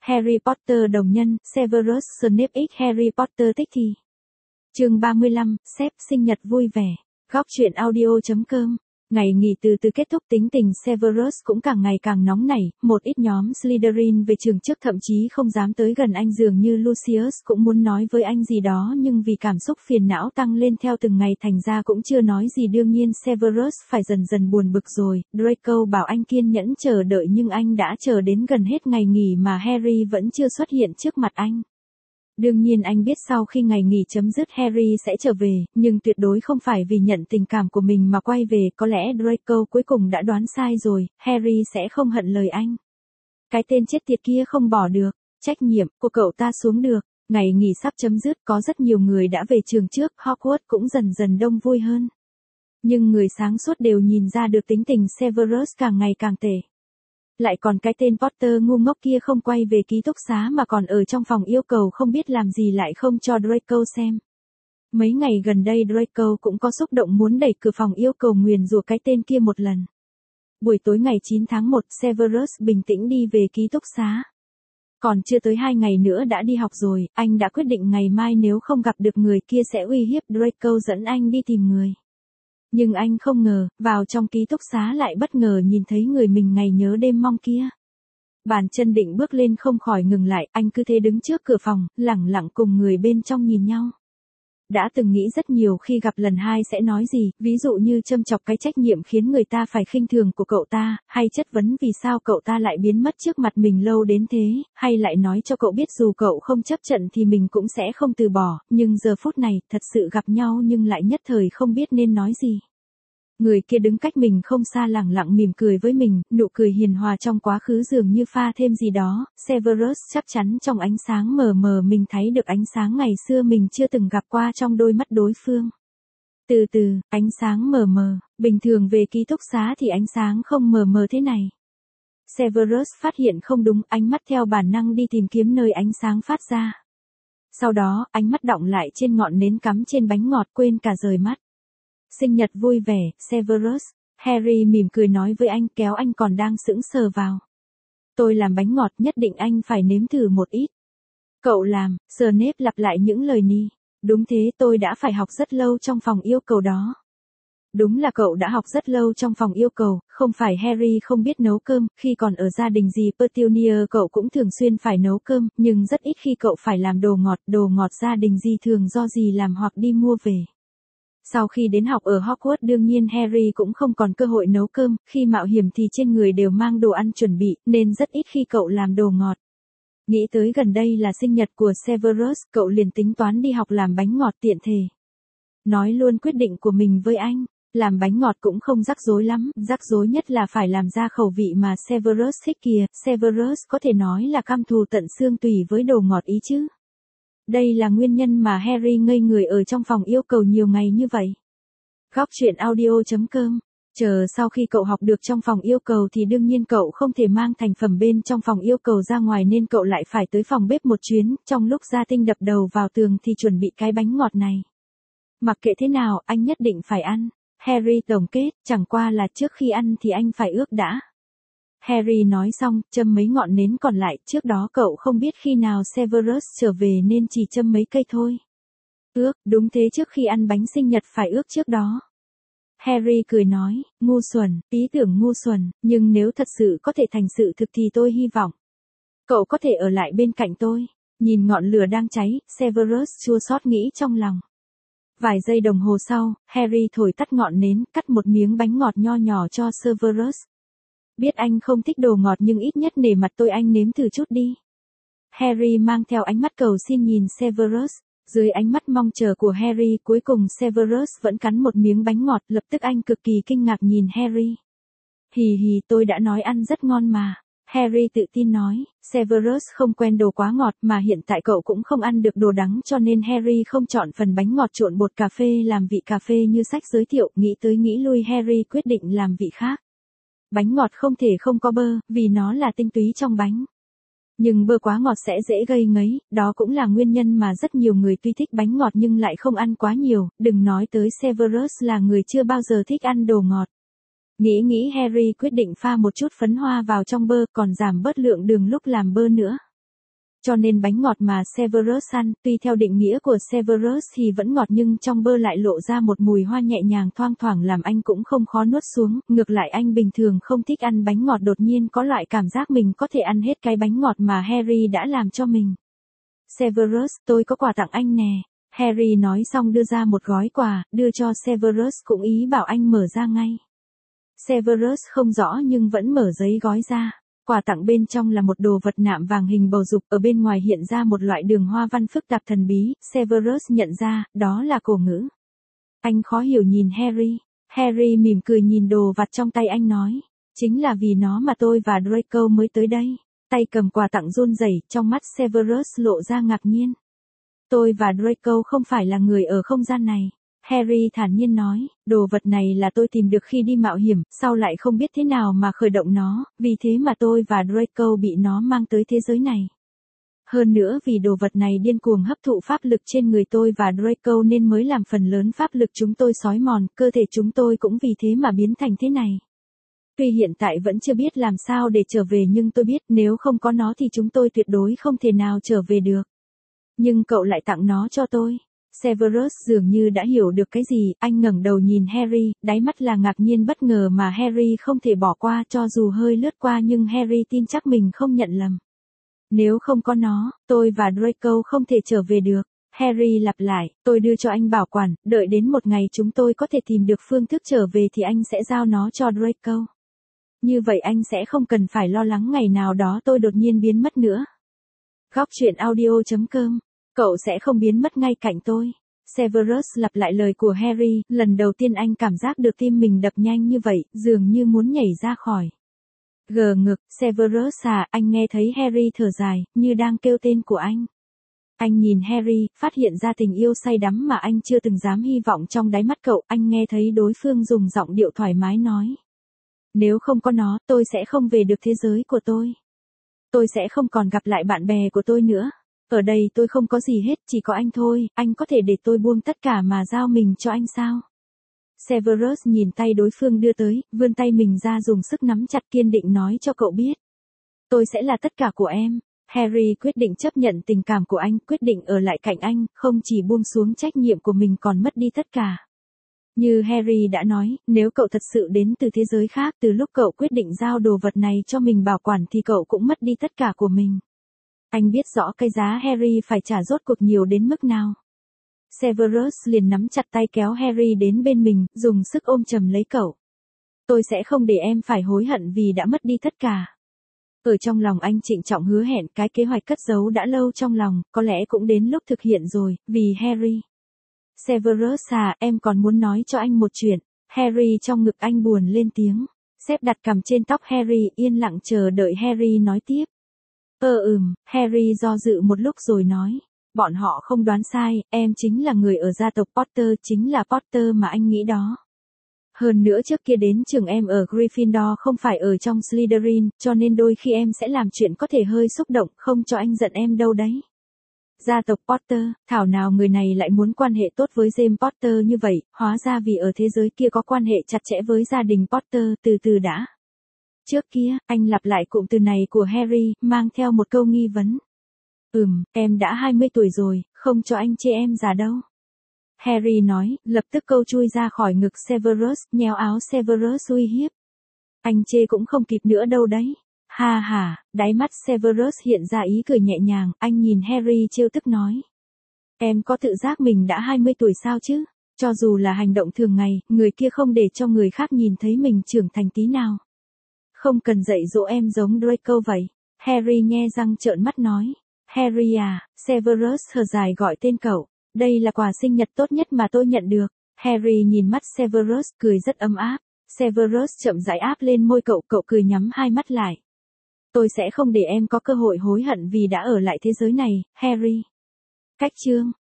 Harry Potter đồng nhân, Severus Snape x Harry Potter tích thì. Chương 35, sếp sinh nhật vui vẻ. Góc truyện audio.com. Ngày nghỉ từ kết thúc tính tình Severus cũng càng ngày càng nóng nảy, một ít nhóm Slytherin về trường trước thậm chí không dám tới gần anh, dường như Lucius cũng muốn nói với anh gì đó nhưng vì cảm xúc phiền não tăng lên theo từng ngày thành ra cũng chưa nói gì. Đương nhiên Severus phải dần dần buồn bực rồi. Draco bảo anh kiên nhẫn chờ đợi nhưng anh đã chờ đến gần hết ngày nghỉ mà Harry vẫn chưa xuất hiện trước mặt anh. Đương nhiên anh biết sau khi ngày nghỉ chấm dứt Harry sẽ trở về, nhưng tuyệt đối không phải vì nhận tình cảm của mình mà quay về. Có lẽ Draco cuối cùng đã đoán sai rồi, Harry sẽ không hận lời anh. Cái tên chết tiệt kia không bỏ được, trách nhiệm của cậu ta xuống được. Ngày nghỉ sắp chấm dứt, có rất nhiều người đã về trường trước, Hogwarts cũng dần dần đông vui hơn. Nhưng người sáng suốt đều nhìn ra được tính tình Severus càng ngày càng tệ. Lại còn cái tên Potter ngu ngốc kia không quay về ký túc xá mà còn ở trong phòng yêu cầu không biết làm gì lại không cho Draco xem. Mấy ngày gần đây Draco cũng có xúc động muốn đẩy cửa phòng yêu cầu nguyền rủa cái tên kia một lần. Buổi tối ngày 9 tháng 1, Severus bình tĩnh đi về ký túc xá. Còn chưa tới 2 ngày nữa đã đi học rồi, anh đã quyết định ngày mai nếu không gặp được người kia sẽ uy hiếp Draco dẫn anh đi tìm người. Nhưng anh không ngờ, vào trong ký túc xá lại bất ngờ nhìn thấy người mình ngày nhớ đêm mong kia. Bàn chân định bước lên không khỏi ngừng lại, anh cứ thế đứng trước cửa phòng, lẳng lặng cùng người bên trong nhìn nhau. Đã từng nghĩ rất nhiều khi gặp lần hai sẽ nói gì, ví dụ như châm chọc cái trách nhiệm khiến người ta phải khinh thường của cậu ta, hay chất vấn vì sao cậu ta lại biến mất trước mặt mình lâu đến thế, hay lại nói cho cậu biết dù cậu không chấp trận thì mình cũng sẽ không từ bỏ, nhưng giờ phút này, thật sự gặp nhau nhưng lại nhất thời không biết nên nói gì. Người kia đứng cách mình không xa lẳng lặng mỉm cười với mình, nụ cười hiền hòa trong quá khứ dường như pha thêm gì đó. Severus chắc chắn trong ánh sáng mờ mờ mình thấy được ánh sáng ngày xưa mình chưa từng gặp qua trong đôi mắt đối phương. Từ từ, ánh sáng mờ mờ, bình thường về ký túc xá thì ánh sáng không mờ mờ thế này. Severus phát hiện không đúng, ánh mắt theo bản năng đi tìm kiếm nơi ánh sáng phát ra. Sau đó, ánh mắt đọng lại trên ngọn nến cắm trên bánh ngọt, quên cả rời mắt. Sinh nhật vui vẻ, Severus. Harry mỉm cười nói với anh, kéo anh còn đang sững sờ vào. Tôi làm bánh ngọt, nhất định anh phải nếm thử một ít. Cậu làm, Snape lặp lại những lời ni. Đúng thế, tôi đã phải học rất lâu trong phòng yêu cầu đó. Đúng là cậu đã học rất lâu trong phòng yêu cầu, không phải Harry không biết nấu cơm, khi còn ở gia đình dì Petunia cậu cũng thường xuyên phải nấu cơm, nhưng rất ít khi cậu phải làm đồ ngọt gia đình dì thường do dì làm hoặc đi mua về. Sau khi đến học ở Hogwarts đương nhiên Harry cũng không còn cơ hội nấu cơm, khi mạo hiểm thì trên người đều mang đồ ăn chuẩn bị, nên rất ít khi cậu làm đồ ngọt. Nghĩ tới gần đây là sinh nhật của Severus, cậu liền tính toán đi học làm bánh ngọt tiện thể. Nói luôn quyết định của mình với anh, làm bánh ngọt cũng không rắc rối lắm, rắc rối nhất là phải làm ra khẩu vị mà Severus thích kìa. Severus có thể nói là căm thù tận xương tủy với đồ ngọt ý chứ. Đây là nguyên nhân mà Harry ngây người ở trong phòng yêu cầu nhiều ngày như vậy. Góc truyện audio.com. Chờ sau khi cậu học được trong phòng yêu cầu thì đương nhiên cậu không thể mang thành phẩm bên trong phòng yêu cầu ra ngoài nên cậu lại phải tới phòng bếp một chuyến, trong lúc Gia Tinh đập đầu vào tường thì chuẩn bị cái bánh ngọt này. Mặc kệ thế nào, anh nhất định phải ăn. Harry tổng kết, chẳng qua là trước khi ăn thì anh phải ước đã. Harry nói xong, châm mấy ngọn nến còn lại, trước đó cậu không biết khi nào Severus trở về nên chỉ châm mấy cây thôi. Ước, đúng thế, trước khi ăn bánh sinh nhật phải ước trước đó. Harry cười nói, ngu xuẩn, ý tưởng ngu xuẩn, nhưng nếu thật sự có thể thành sự thực thì tôi hy vọng. Cậu có thể ở lại bên cạnh tôi. Nhìn ngọn lửa đang cháy, Severus chua xót nghĩ trong lòng. Vài giây đồng hồ sau, Harry thổi tắt ngọn nến, cắt một miếng bánh ngọt nho nhỏ cho Severus. Biết anh không thích đồ ngọt nhưng ít nhất nể mặt tôi anh nếm thử chút đi. Harry mang theo ánh mắt cầu xin nhìn Severus. Dưới ánh mắt mong chờ của Harry cuối cùng Severus vẫn cắn một miếng bánh ngọt, lập tức anh cực kỳ kinh ngạc nhìn Harry. Hì hì, tôi đã nói ăn rất ngon mà. Harry tự tin nói, Severus không quen đồ quá ngọt mà hiện tại cậu cũng không ăn được đồ đắng cho nên Harry không chọn phần bánh ngọt trộn bột cà phê làm vị cà phê như sách giới thiệu, nghĩ tới nghĩ lui Harry quyết định làm vị khác. Bánh ngọt không thể không có bơ, vì nó là tinh túy trong bánh. Nhưng bơ quá ngọt sẽ dễ gây ngấy, đó cũng là nguyên nhân mà rất nhiều người tuy thích bánh ngọt nhưng lại không ăn quá nhiều, đừng nói tới Severus là người chưa bao giờ thích ăn đồ ngọt. Nghĩ Harry quyết định pha một chút phấn hoa vào trong bơ còn giảm bớt lượng đường lúc làm bơ nữa. Cho nên bánh ngọt mà Severus ăn, tuy theo định nghĩa của Severus thì vẫn ngọt nhưng trong bơ lại lộ ra một mùi hoa nhẹ nhàng thoang thoảng làm anh cũng không khó nuốt xuống, ngược lại anh bình thường không thích ăn bánh ngọt đột nhiên có loại cảm giác mình có thể ăn hết cái bánh ngọt mà Harry đã làm cho mình. Severus, tôi có quà tặng anh nè. Harry nói xong đưa ra một gói quà, đưa cho Severus cũng ý bảo anh mở ra ngay. Severus không rõ nhưng vẫn mở giấy gói ra. Quà tặng bên trong là một đồ vật nạm vàng hình bầu dục, ở bên ngoài hiện ra một loại đường hoa văn phức tạp thần bí, Severus nhận ra, đó là cổ ngữ. Anh khó hiểu nhìn Harry. Harry mỉm cười nhìn đồ vặt trong tay anh nói, chính là vì nó mà tôi và Draco mới tới đây. Tay cầm quà tặng run rẩy, trong mắt Severus lộ ra ngạc nhiên. Tôi và Draco không phải là người ở không gian này. Harry thản nhiên nói, đồ vật này là tôi tìm được khi đi mạo hiểm, sau lại không biết thế nào mà khởi động nó, vì thế mà tôi và Draco bị nó mang tới thế giới này. Hơn nữa vì đồ vật này điên cuồng hấp thụ pháp lực trên người tôi và Draco nên mới làm phần lớn pháp lực chúng tôi xói mòn, cơ thể chúng tôi cũng vì thế mà biến thành thế này. Tuy hiện tại vẫn chưa biết làm sao để trở về nhưng tôi biết nếu không có nó thì chúng tôi tuyệt đối không thể nào trở về được. Nhưng cậu lại tặng nó cho tôi. Severus dường như đã hiểu được cái gì, anh ngẩng đầu nhìn Harry, đáy mắt là ngạc nhiên bất ngờ mà Harry không thể bỏ qua cho dù hơi lướt qua nhưng Harry tin chắc mình không nhận lầm. Nếu không có nó, tôi và Draco không thể trở về được. Harry lặp lại, tôi đưa cho anh bảo quản, đợi đến một ngày chúng tôi có thể tìm được phương thức trở về thì anh sẽ giao nó cho Draco. Như vậy anh sẽ không cần phải lo lắng ngày nào đó tôi đột nhiên biến mất nữa. Góc truyện audio.com. Cậu sẽ không biến mất ngay cạnh tôi. Severus lặp lại lời của Harry, lần đầu tiên anh cảm giác được tim mình đập nhanh như vậy, dường như muốn nhảy ra khỏi. Gờ ngực, Severus à, anh nghe thấy Harry thở dài, như đang kêu tên của anh. Anh nhìn Harry, phát hiện ra tình yêu say đắm mà anh chưa từng dám hy vọng trong đáy mắt cậu, anh nghe thấy đối phương dùng giọng điệu thoải mái nói. Nếu không có nó, tôi sẽ không về được thế giới của tôi. Tôi sẽ không còn gặp lại bạn bè của tôi nữa. Ở đây tôi không có gì hết, chỉ có anh thôi, anh có thể để tôi buông tất cả mà giao mình cho anh sao? Severus nhìn tay đối phương đưa tới, vươn tay mình ra dùng sức nắm chặt kiên định nói cho cậu biết. Tôi sẽ là tất cả của em. Harry quyết định chấp nhận tình cảm của anh, quyết định ở lại cạnh anh, không chỉ buông xuống trách nhiệm của mình còn mất đi tất cả. Như Harry đã nói, nếu cậu thật sự đến từ thế giới khác từ lúc cậu quyết định giao đồ vật này cho mình bảo quản thì cậu cũng mất đi tất cả của mình. Anh biết rõ cái giá Harry phải trả rốt cuộc nhiều đến mức nào. Severus liền nắm chặt tay kéo Harry đến bên mình, dùng sức ôm chầm lấy cậu. Tôi sẽ không để em phải hối hận vì đã mất đi tất cả. Ở trong lòng anh trịnh trọng hứa hẹn cái kế hoạch cất giấu đã lâu trong lòng, có lẽ cũng đến lúc thực hiện rồi, vì Harry. Severus à, em còn muốn nói cho anh một chuyện. Harry trong ngực anh buồn lên tiếng. Sếp đặt cằm trên tóc Harry, yên lặng chờ đợi Harry nói tiếp. Harry do dự một lúc rồi nói. Bọn họ không đoán sai, em chính là người ở gia tộc Potter, chính là Potter mà anh nghĩ đó. Hơn nữa trước kia đến trường em ở Gryffindor không phải ở trong Slytherin, cho nên đôi khi em sẽ làm chuyện có thể hơi xúc động, không cho anh giận em đâu đấy. Gia tộc Potter, thảo nào người này lại muốn quan hệ tốt với James Potter như vậy, hóa ra vì ở thế giới kia có quan hệ chặt chẽ với gia đình Potter, từ từ đã. Trước kia, anh lặp lại cụm từ này của Harry, mang theo một câu nghi vấn. Em đã 20 tuổi rồi, không cho anh chê em già đâu. Harry nói, lập tức câu chui ra khỏi ngực Severus, nhéo áo Severus uy hiếp. Anh chê cũng không kịp nữa đâu đấy. Ha ha, đáy mắt Severus hiện ra ý cười nhẹ nhàng, anh nhìn Harry trêu tức nói. Em có tự giác mình đã 20 tuổi sao chứ? Cho dù là hành động thường ngày, người kia không để cho người khác nhìn thấy mình trưởng thành tí nào. Không cần dạy dỗ em giống Draco vậy. Harry nhe răng trợn mắt nói. Harry à, Severus thở dài gọi tên cậu. Đây là quà sinh nhật tốt nhất mà tôi nhận được. Harry nhìn mắt Severus cười rất ấm áp. Severus chậm rãi áp lên môi cậu, cậu cười nhắm hai mắt lại. Tôi sẽ không để em có cơ hội hối hận vì đã ở lại thế giới này, Harry. Cách chương